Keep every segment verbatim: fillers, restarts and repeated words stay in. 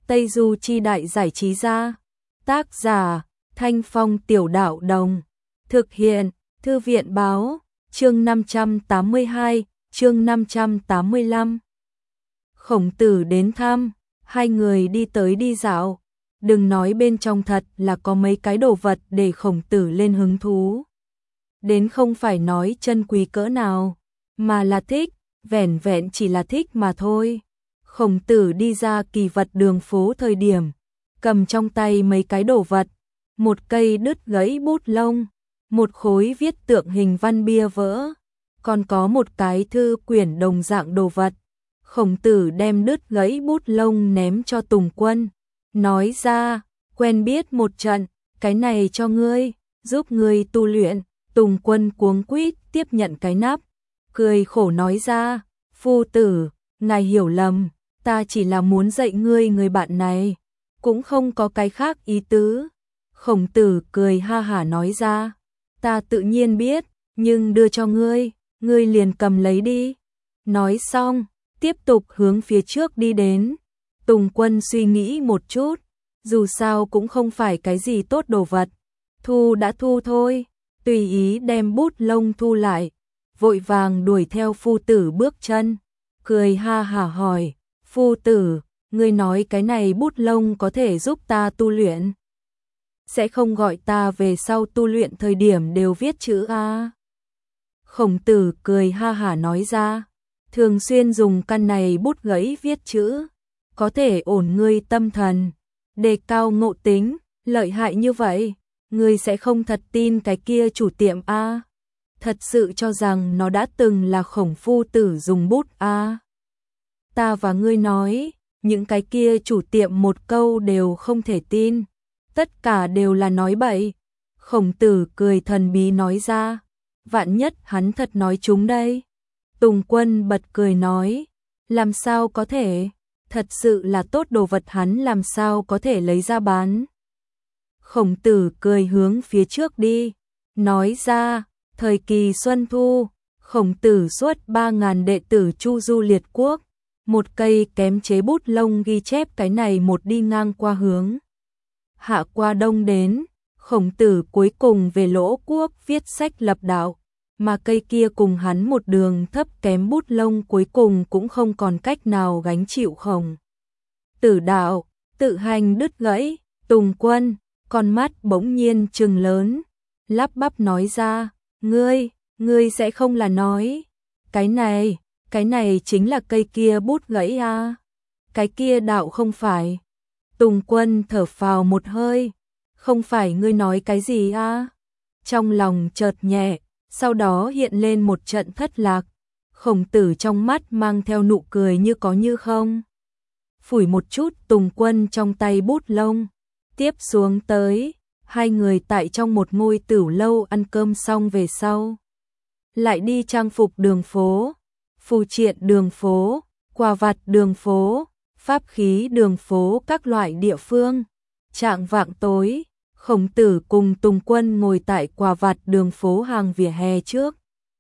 Tây Du Chi Đại Giải Trí Gia. Tác giả Thanh Phong Tiểu Đạo Đồng. Thực hiện Thư viện Báo. Chương năm trăm tám mươi hai, chương năm trăm tám mươi lăm. Khổng Tử đến thăm, hai người đi tới đi dạo. Đừng nói bên trong thật là có mấy cái đồ vật để Khổng Tử lên hứng thú. Đến không phải nói chân quý cỡ nào, mà là thích, vẻn vẹn chỉ là thích mà thôi. Khổng Tử đi ra kỳ vật đường phố thời điểm, cầm trong tay mấy cái đồ vật, một cây đứt gãy bút lông, một khối viết tượng hình văn bia vỡ, còn có một cái thư quyển đồng dạng đồ vật. Khổng Tử đem đứt gãy bút lông ném cho Tùng Quân, nói ra, quen biết một trận, cái này cho ngươi, giúp ngươi tu luyện. Tùng Quân cuống quýt tiếp nhận cái nắp, cười khổ nói ra, phu tử, ngài hiểu lầm, ta chỉ là muốn dạy ngươi người bạn này, cũng không có cái khác ý tứ. Khổng Tử cười ha hả nói ra, ta tự nhiên biết, nhưng đưa cho ngươi, ngươi liền cầm lấy đi. Nói xong, tiếp tục hướng phía trước đi đến. Tùng Quân suy nghĩ một chút, dù sao cũng không phải cái gì tốt đồ vật, thu đã thu thôi, tùy ý đem bút lông thu lại, vội vàng đuổi theo phu tử bước chân, cười ha hả hỏi, phu tử, ngươi nói cái này bút lông có thể giúp ta tu luyện? Sẽ không gọi ta về sau tu luyện thời điểm đều viết chữ A? Khổng Tử cười ha hả nói ra, thường xuyên dùng căn này bút gãy viết chữ, có thể ổn ngươi tâm thần, đề cao ngộ tính, lợi hại như vậy, ngươi sẽ không thật tin cái kia chủ tiệm A? Thật sự cho rằng nó đã từng là Khổng phu tử dùng bút A? Ta và ngươi nói, những cái kia chủ tiệm một câu đều không thể tin, tất cả đều là nói bậy. Khổng Tử cười thần bí nói ra, vạn nhất hắn thật nói chúng đây. Tùng Quân bật cười nói, làm sao có thể, thật sự là tốt đồ vật hắn làm sao có thể lấy ra bán. Khổng Tử cười hướng phía trước đi, nói ra, thời kỳ Xuân Thu, Khổng Tử xuất ba ngàn đệ tử chu du liệt quốc, một cây kém chế bút lông ghi chép cái này một đi ngang qua hướng Hạ qua Đông đến, Khổng Tử cuối cùng về Lỗ Quốc viết sách lập đạo, mà cây kia cùng hắn một đường thấp kém bút lông cuối cùng cũng không còn cách nào gánh chịu Khổng Tử đạo, tự hành đứt gãy. Tùng Quân, con mắt bỗng nhiên trừng lớn, lắp bắp nói ra, ngươi, ngươi sẽ không là nói, cái này, cái này chính là cây kia bút gãy à? Cái kia đạo không phải. Tùng Quân thở phào một hơi, không phải ngươi nói cái gì à? Trong lòng chợt nhẹ, sau đó hiện lên một trận thất lạc. Khổng Tử trong mắt mang theo nụ cười như có như không. Phủi một chút Tùng Quân trong tay bút lông, tiếp xuống tới, hai người tại trong một ngôi tửu lâu ăn cơm xong về sau, lại đi trang phục đường phố, phù triện đường phố, quà vặt đường phố, pháp khí đường phố các loại địa phương. Chạng vạng tối, Khổng Tử cùng Tùng Quân ngồi tại quà vặt đường phố hàng vỉa hè trước,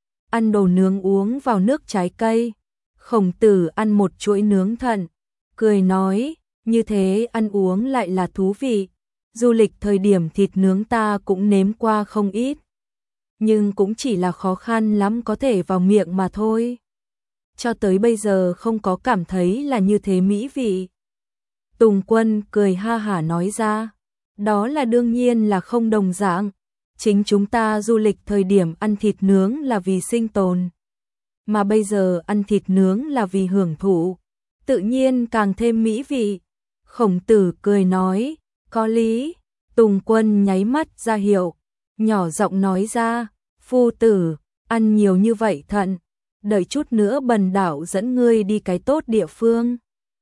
ăn đồ nướng uống vào nước trái cây. Khổng Tử ăn một chuỗi nướng thận, cười nói, như thế ăn uống lại là thú vị. Du lịch thời điểm thịt nướng ta cũng nếm qua không ít, nhưng cũng chỉ là khó khăn lắm có thể vào miệng mà thôi. Cho tới bây giờ không có cảm thấy là như thế mỹ vị. Tùng Quân cười ha hả nói ra, đó là đương nhiên là không đồng dạng. Chính chúng ta du lịch thời điểm ăn thịt nướng là vì sinh tồn, mà bây giờ ăn thịt nướng là vì hưởng thụ, tự nhiên càng thêm mỹ vị. Khổng Tử cười nói, có lý. Tùng Quân nháy mắt ra hiệu, nhỏ giọng nói ra, phu tử, ăn nhiều như vậy thận, đợi chút nữa Bần Đạo dẫn ngươi đi cái tốt địa phương.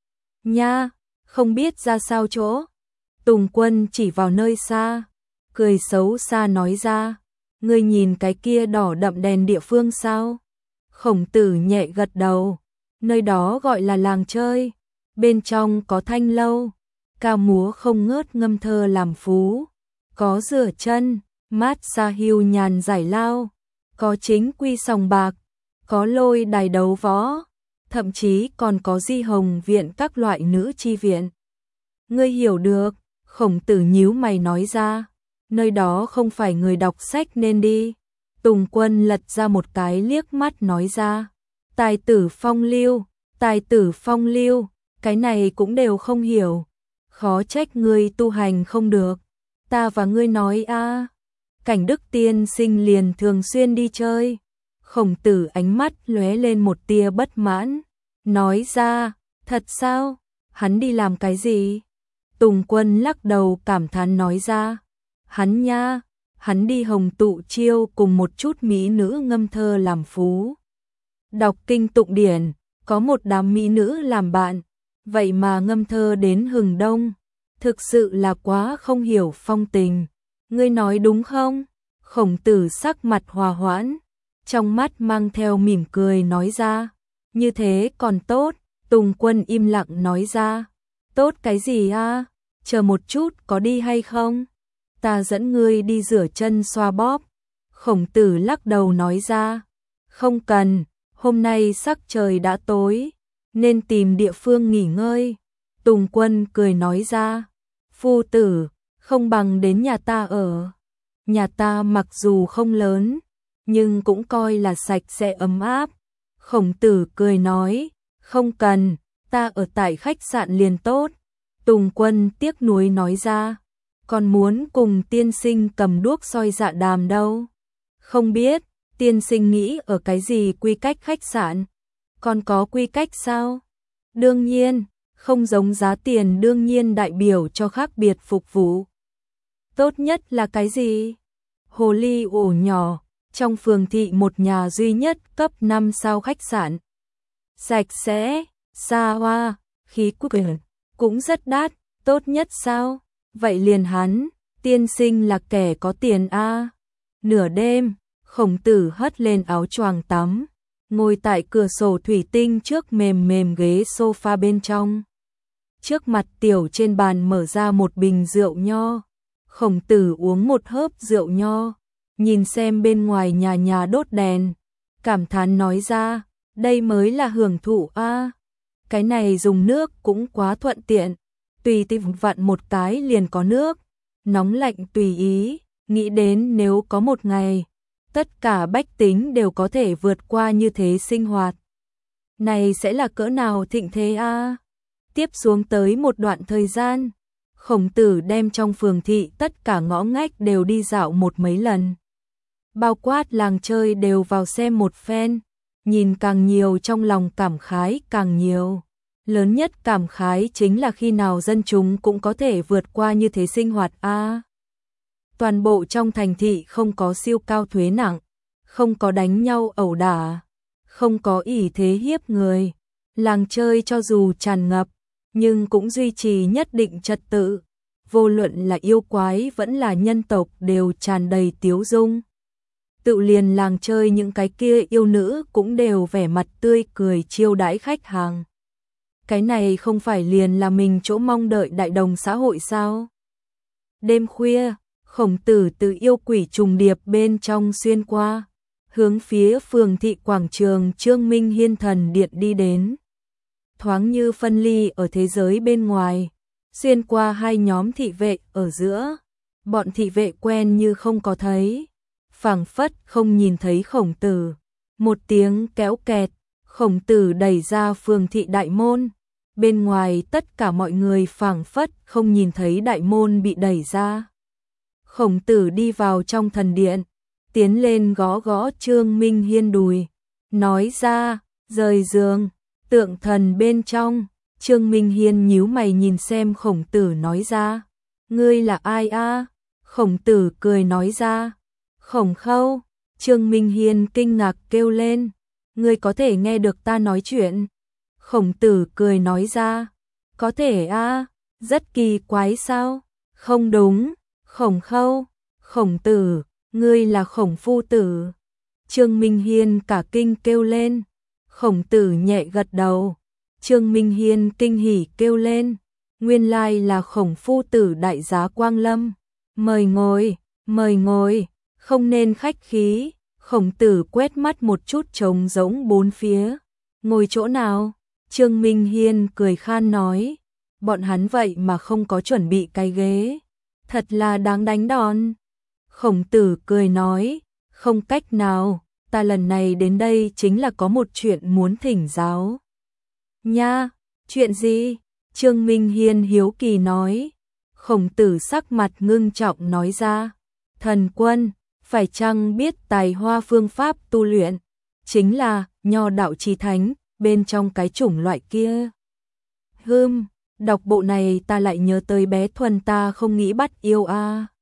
Nha, không biết ra sao chỗ. Tùng Quân chỉ vào nơi xa, cười xấu xa nói ra, ngươi nhìn cái kia đỏ đậm đèn địa phương sao? Khổng Tử nhẹ gật đầu, nơi đó gọi là làng chơi, bên trong có thanh lâu, ca múa không ngớt ngâm thơ làm phú, có rửa chân, mát xa hưu nhàn giải lao, có chính quy sòng bạc, có lôi đài đấu võ, thậm chí còn có di hồng viện các loại nữ chi viện. Ngươi hiểu được, Khổng Tử nhíu mày nói ra, nơi đó không phải người đọc sách nên đi. Tùng Quân lật ra một cái liếc mắt nói ra, tài tử phong lưu, tài tử phong lưu, cái này cũng đều không hiểu. Khó trách ngươi tu hành không được. Ta và ngươi nói a, Cảnh Đức tiên sinh liền thường xuyên đi chơi. Khổng Tử ánh mắt lóe lên một tia bất mãn, nói ra, thật sao? Hắn đi làm cái gì? Tùng Quân lắc đầu cảm thán nói ra, hắn nha, hắn đi hồng tụ chiêu cùng một chút mỹ nữ ngâm thơ làm phú. Đọc kinh tụng điển, có một đám mỹ nữ làm bạn, vậy mà ngâm thơ đến hừng đông, thực sự là quá không hiểu phong tình. Ngươi nói đúng không? Khổng Tử sắc mặt hòa hoãn, trong mắt mang theo mỉm cười nói ra, như thế còn tốt. Tùng Quân im lặng nói ra, tốt cái gì a? Chờ một chút có đi hay không? Ta dẫn ngươi đi rửa chân xoa bóp. Khổng Tử lắc đầu nói ra, không cần, hôm nay sắc trời đã tối, nên tìm địa phương nghỉ ngơi. Tùng Quân cười nói ra, phu tử, không bằng đến nhà ta ở. Nhà ta mặc dù không lớn, nhưng cũng coi là sạch sẽ ấm áp. Khổng Tử cười nói, không cần, ta ở tại khách sạn liền tốt. Tùng Quân tiếc nuối nói ra, còn muốn cùng tiên sinh cầm đuốc soi dạ đàm đâu. Không biết, tiên sinh nghĩ ở cái gì quy cách khách sạn? Còn có quy cách sao? Đương nhiên, không giống giá tiền đương nhiên đại biểu cho khác biệt phục vụ. Tốt nhất là cái gì? Hồ ly ổ nhỏ, trong phường thị một nhà duy nhất cấp năm sao khách sạn. Sạch sẽ, xa hoa, khí quyển, cũng rất đắt, tốt nhất sao? Vậy liền hắn, tiên sinh là kẻ có tiền a. Nửa đêm, Khổng Tử hất lên áo choàng tắm, ngồi tại cửa sổ thủy tinh trước mềm mềm ghế sofa bên trong. Trước mặt tiểu trên bàn mở ra một bình rượu nho. Khổng Tử uống một hớp rượu nho, nhìn xem bên ngoài nhà nhà đốt đèn, cảm thán nói ra, đây mới là hưởng thụ a. Cái này dùng nước cũng quá thuận tiện, tùy tiện vặn một cái liền có nước, nóng lạnh tùy ý, nghĩ đến nếu có một ngày, tất cả bách tính đều có thể vượt qua như thế sinh hoạt. Này sẽ là cỡ nào thịnh thế a. Tiếp xuống tới một đoạn thời gian, Khổng Tử đem trong phường thị tất cả ngõ ngách đều đi dạo một mấy lần. Bao quát làng chơi đều vào xem một phen, nhìn càng nhiều trong lòng cảm khái càng nhiều. Lớn nhất cảm khái chính là khi nào dân chúng cũng có thể vượt qua như thế sinh hoạt a. Toàn bộ trong thành thị không có siêu cao thuế nặng, không có đánh nhau ẩu đả, không có ỷ thế hiếp người. Làng chơi cho dù tràn ngập, nhưng cũng duy trì nhất định trật tự. Vô luận là yêu quái vẫn là nhân tộc đều tràn đầy tiếu dung. Tự liền làng chơi những cái kia yêu nữ cũng đều vẻ mặt tươi cười chiêu đãi khách hàng. Cái này không phải liền là mình chỗ mong đợi đại đồng xã hội sao? Đêm khuya, Khổng Tử từ yêu quỷ trùng điệp bên trong xuyên qua, hướng phía phường thị quảng trường Trương Minh Hiên Thần Điện đi đến. Thoáng như phân ly ở thế giới bên ngoài, xuyên qua hai nhóm thị vệ ở giữa. Bọn thị vệ quen như không có thấy, phảng phất không nhìn thấy Khổng Tử. Một tiếng kéo kẹt, Khổng Tử đẩy ra phường thị đại môn. Bên ngoài tất cả mọi người phảng phất không nhìn thấy đại môn bị đẩy ra. Khổng Tử đi vào trong thần điện, tiến lên gõ gõ Trương Minh Hiên đùi, nói ra, rời giường. Tượng thần bên trong, Trương Minh Hiên nhíu mày nhìn xem Khổng Tử nói ra, ngươi là ai a? Khổng Tử cười nói ra, Khổng Khâu. Trương Minh Hiên kinh ngạc kêu lên, ngươi có thể nghe được ta nói chuyện? Khổng Tử cười nói ra, có thể a, rất kỳ quái sao? Không đúng, Khổng Khâu, Khổng Tử, ngươi là Khổng phu tử. Trương Minh Hiên cả kinh kêu lên. Khổng Tử nhẹ gật đầu. Trương Minh Hiên kinh hỉ kêu lên, nguyên lai là Khổng phu tử đại giá quang lâm. Mời ngồi, mời ngồi, không nên khách khí. Khổng Tử quét mắt một chút trống rỗng bốn phía. Ngồi chỗ nào? Trương Minh Hiên cười khan nói, bọn hắn vậy mà không có chuẩn bị cái ghế, thật là đáng đánh đòn. Khổng Tử cười nói, không cách nào, ta lần này đến đây chính là có một chuyện muốn thỉnh giáo. Nha, chuyện gì? Trương Minh Hiên hiếu kỳ nói. Khổng Tử sắc mặt ngưng trọng nói ra, thần quân, phải chăng biết tài hoa phương pháp tu luyện, chính là nho đạo chí thánh, bên trong cái chủng loại kia. Hừm, đọc bộ này ta lại nhớ tới bé Thuần ta không nghĩ bắt yêu a. À.